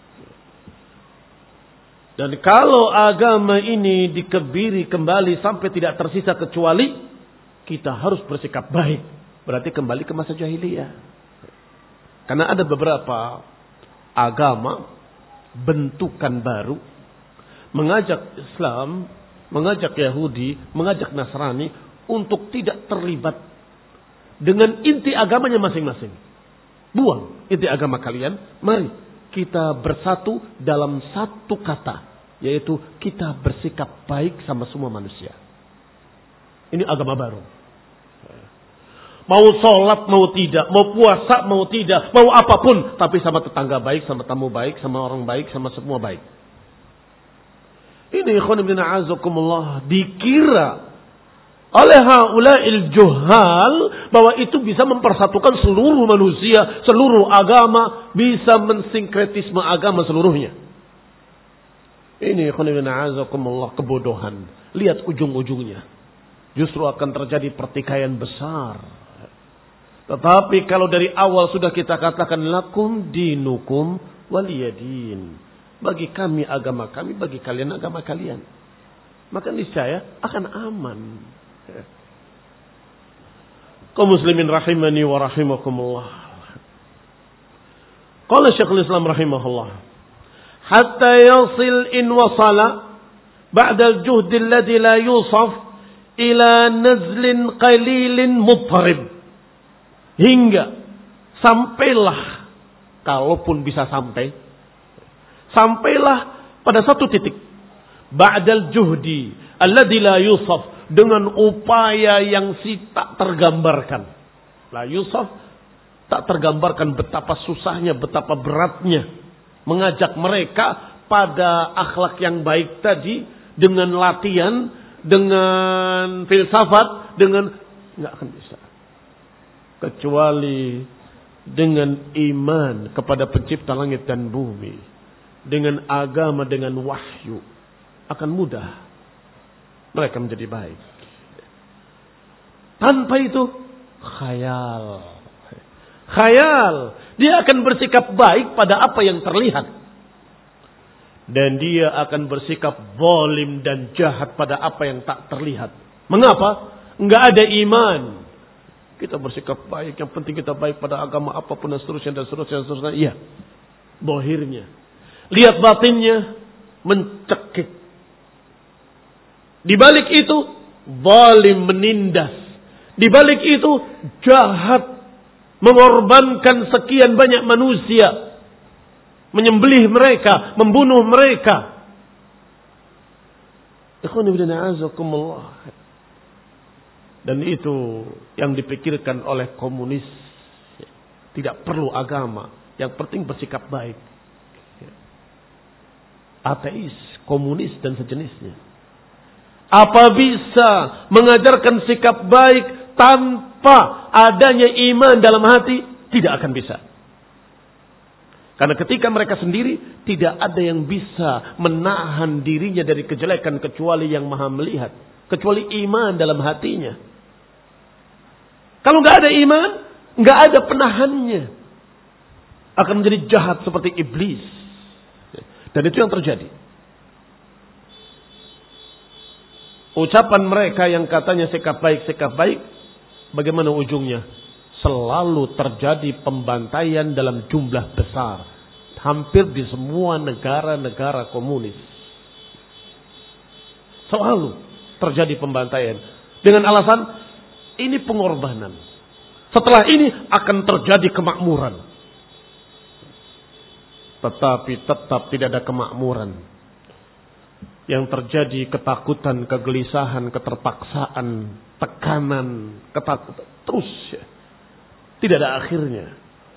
A: Dan kalau agama ini dikebiri kembali sampai tidak tersisa kecuali kita harus bersikap baik, berarti kembali ke masa jahiliyah. Karena ada beberapa agama bentukan baru mengajak Islam, mengajak Yahudi, mengajak Nasrani untuk tidak terlibat dengan inti agamanya masing-masing. Buang inti agama kalian, mari kita bersatu dalam satu kata, yaitu kita bersikap baik sama semua manusia. Ini agama baru. Mau sholat, mau tidak, mau puasa, mau tidak, mau apapun, tapi sama tetangga baik, sama tamu baik, sama orang baik, sama semua baik. Ini ikhwan ibn a'azakumullah dikira oleh haula'il juhal bahwa itu bisa mempersatukan seluruh manusia, seluruh agama, bisa mensinkretisme agama seluruhnya. Ini ikhwan ibn a'azakumullah kebodohan. Lihat ujung-ujungnya. Justru akan terjadi pertikaian besar. Tetapi kalau dari awal sudah kita katakan lakum dinukum waliyadin. Bagi kami agama kami, bagi kalian agama kalian. Maka niscaya akan aman. Kaum muslimin rahimani wa rahimakumullah. Qala Syekhul Islam rahimahullah. Hatta yasil in wasala ba'da al-juhd alladhi la yusaf ila nazlin qalilin muttarib. Hingga sampailah, kalaupun bisa sampai, sampailah pada satu titik. Ba'dal juhdi alladzi la yusaf, dengan upaya yang si tak tergambarkan. La yusaf, tak tergambarkan betapa susahnya, betapa beratnya mengajak mereka pada akhlak yang baik tadi dengan latihan, dengan filsafat, dengan nggak akan bisa. Kecuali dengan iman kepada pencipta langit dan bumi, dengan agama, dengan wahyu, akan mudah mereka menjadi baik. Tanpa itu khayal. Khayal. Dia akan bersikap baik pada apa yang terlihat. Dan dia akan bersikap zalim dan jahat pada apa yang tak terlihat. Mengapa? Enggak ada iman. Kita bersikap baik, yang penting kita baik pada agama apapun dan seterusnya dan seterusnya dan seterusnya. Iya, bohirnya. Lihat batinnya, mencekik. Di balik itu, zalim, menindas. Di balik itu, jahat, mengorbankan sekian banyak manusia, menyembelih mereka, membunuh mereka. Ikhwan ibn a'azakumullah. Dan itu yang dipikirkan oleh komunis. Tidak perlu agama, yang penting bersikap baik. Ateis, komunis dan sejenisnya. Apa bisa mengajarkan sikap baik tanpa adanya iman dalam hati? Tidak akan bisa. Karena ketika mereka sendiri, tidak ada yang bisa menahan dirinya dari kejelekan kecuali yang maha melihat. Kecuali iman dalam hatinya. Kalau nggak ada iman, nggak ada penahannya, akan menjadi jahat seperti iblis. Dan itu yang terjadi. Ucapan mereka yang katanya sikap baik, sikap baik, bagaimana ujungnya? Selalu terjadi pembantaian dalam jumlah besar. Hampir di semua negara-negara komunis. Selalu terjadi pembantaian. Dengan alasan ini pengorbanan. Setelah ini akan terjadi kemakmuran. Tetapi tetap tidak ada kemakmuran. Yang terjadi ketakutan, kegelisahan, keterpaksaan, tekanan, ketakutan. Terus ya. Tidak ada akhirnya.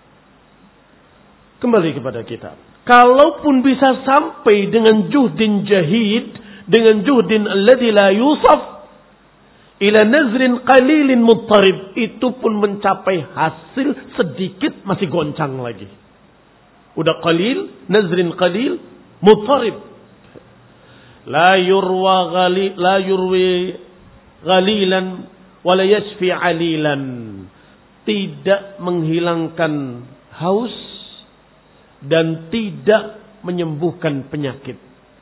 A: Kembali kepada kita. Kalaupun bisa sampai dengan juhdin jahid, dengan juhdin alladhi la yusaf, ila nazrin qalilin muttarib, itu pun mencapai hasil sedikit masih goncang lagi. Udah qalil, nazrin qalil, muttarib. La yurwa ghali, la yurwi ghalilan wala yashfi alilan. Tidak menghilangkan haus dan tidak menyembuhkan penyakit.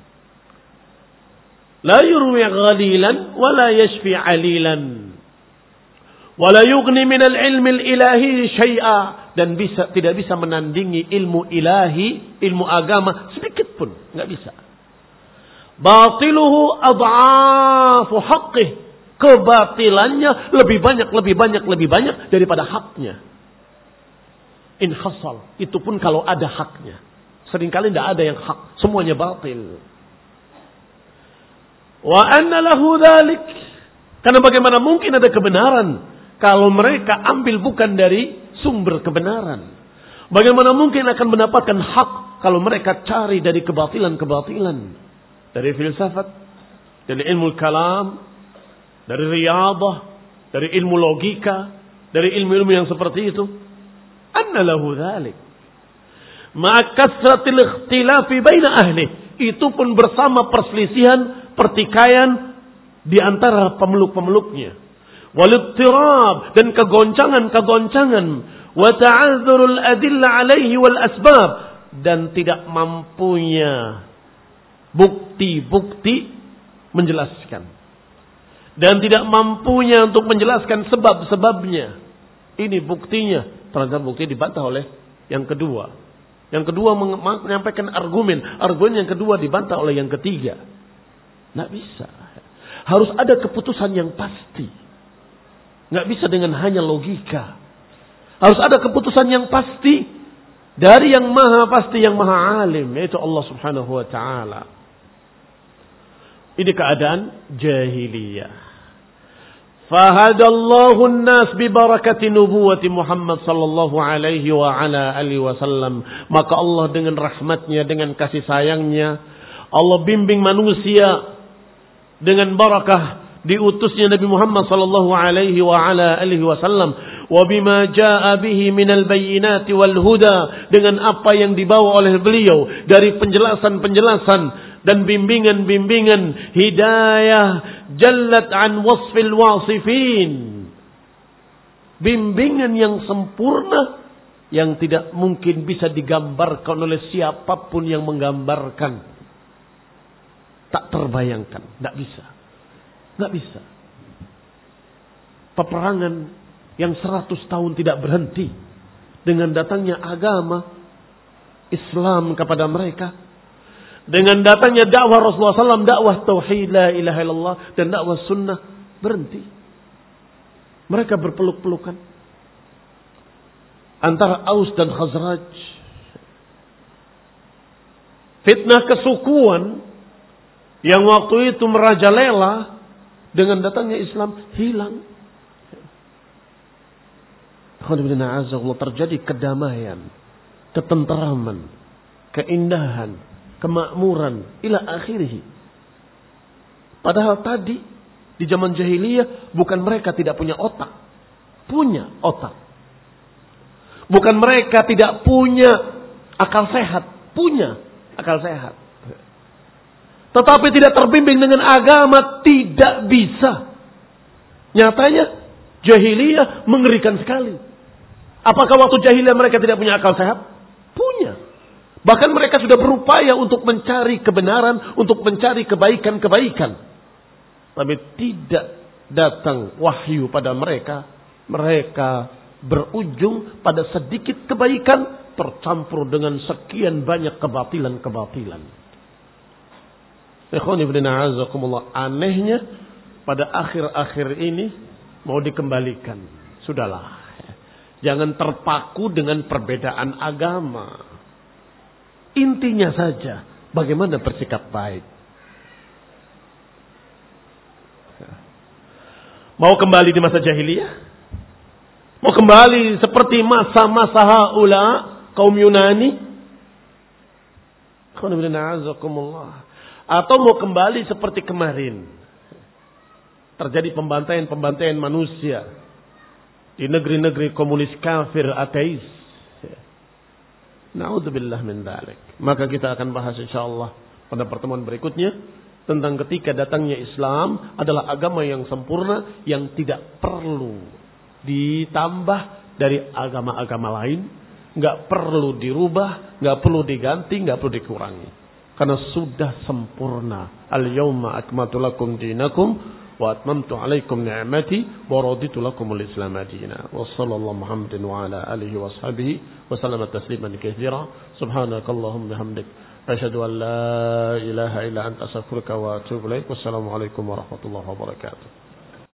A: La yurwi ghalilan wala yashfi alilan. Wala yughni minal ilmi ilahi syai'a, dan bisa tidak bisa menandingi ilmu ilahi, ilmu agama sedikit pun, enggak bisa. Batiluhu ad'afu haqqih. Kebatilannya lebih banyak, lebih banyak, lebih banyak daripada haknya. Inhasal. Itu pun kalau ada haknya. Seringkali tidak ada yang hak. Semuanya batil. Wa anna lahu dhalik. Karena bagaimana mungkin ada kebenaran kalau mereka ambil bukan dari sumber kebenaran. Bagaimana mungkin akan mendapatkan hak kalau mereka cari dari kebatilan-kebatilan. Dari filsafat, dari ilmu kalam, dari riyadah, dari ilmu logika, dari ilmu-ilmu yang seperti itu. Anna lahu dhalik. Ma'a kasratil ikhtilafi baina ahli. Itu pun bersama perselisihan, pertikaian di antara pemeluk-pemeluknya. Walittirab, dan kegoncangan-kegoncangan. Wa ta'adzurul adilla alaihi wal asbab, dan tidak mampunya bukti-bukti menjelaskan. Dan tidak mampunya untuk menjelaskan sebab-sebabnya. Ini buktinya. Ternyata bukti dibantah oleh yang kedua. Yang kedua menyampaikan argumen. Argumen yang kedua dibantah oleh yang ketiga. Nggak bisa. Harus ada keputusan yang pasti. Nggak bisa dengan hanya logika. Harus ada keputusan yang pasti dari yang maha pasti, yang maha alim, yaitu Allah subhanahu wa ta'ala. Ini keadaan jahiliyah. Fahadallahu an-nas bi barakati nubuwati Muhammad sallallahu alaihi wa ala alihi wasallam. Maka Allah dengan rahmatnya, dengan kasih sayangnya, Allah bimbing manusia dengan barakah diutusnya Nabi Muhammad sallallahu alaihi wa ala alihi wasallam. Wa bima jaa bihi minal bayyinati wal huda, dengan apa yang dibawa oleh beliau dari penjelasan-penjelasan dan bimbingan-bimbingan hidayah jallat an wasfil wasifin. Bimbingan yang sempurna yang tidak mungkin bisa digambarkan oleh siapapun yang menggambarkan. Tak terbayangkan, tidak bisa. Tidak bisa. Peperangan yang seratus tahun tidak berhenti dengan datangnya agama Islam kepada mereka, dengan datangnya dakwah Rasulullah sallallahu alaihi wasallam, dakwah tauhid la ilaha illallah dan dakwah sunnah, berhenti. Mereka berpeluk-pelukan antara Aus dan Khazraj. Fitnah kesukuan yang waktu itu merajalela, dengan datangnya Islam hilang. Terjadi kedamaian, ketenteraman, keindahan, kemakmuran ila akhirih. Padahal tadi di zaman jahiliyah bukan mereka tidak punya otak, punya otak. Bukan mereka tidak punya akal sehat, punya akal sehat. Tetapi tidak terbimbing dengan agama, tidak bisa. Nyatanya jahiliyah mengerikan sekali. Apakah waktu jahiliyah mereka tidak punya akal sehat? Punya. Bahkan mereka sudah berupaya untuk mencari kebenaran, untuk mencari kebaikan-kebaikan. Tapi tidak datang wahyu pada mereka. Mereka berujung pada sedikit kebaikan tercampur dengan sekian banyak kebatilan-kebatilan. Ikhwani fillah azakumullah, anehnya pada akhir-akhir ini mau dikembalikan. Sudahlah. Jangan terpaku dengan perbedaan agama. Intinya saja bagaimana bersikap baik. Mau kembali di masa jahiliyah? Mau kembali seperti masa-masa haula kaum Yunani? Atau mau kembali seperti kemarin? Terjadi pembantaian-pembantaian manusia di negeri-negeri komunis kafir ateis. Na'udzubillah min dzalik. Maka kita akan bahas insyaallah pada pertemuan berikutnya tentang ketika datangnya Islam adalah agama yang sempurna yang tidak perlu ditambah dari agama-agama lain, enggak perlu dirubah, enggak perlu diganti, enggak perlu dikurangi. Karena sudah sempurna. Al-yauma akmaltu lakum dinakum wa atmamtu alaikum ni'mati wa raditu lakumul Islam madina. Wa sallallahu Muhammadin wa ala alihi wa sahbihi wa sallama tasliman katsira. Subhanakallahumma bihamdik asyhadu an la ilaha illa anta astaghfiruka wa atubu ilaik. Wassalamu alaikum warahmatullahi wabarakatuh.